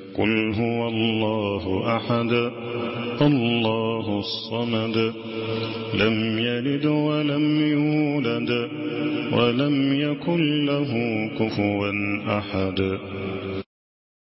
قل هو الله أحد الله الصمد لم يلد ولم يولد ولم يكن له كفوا أحد.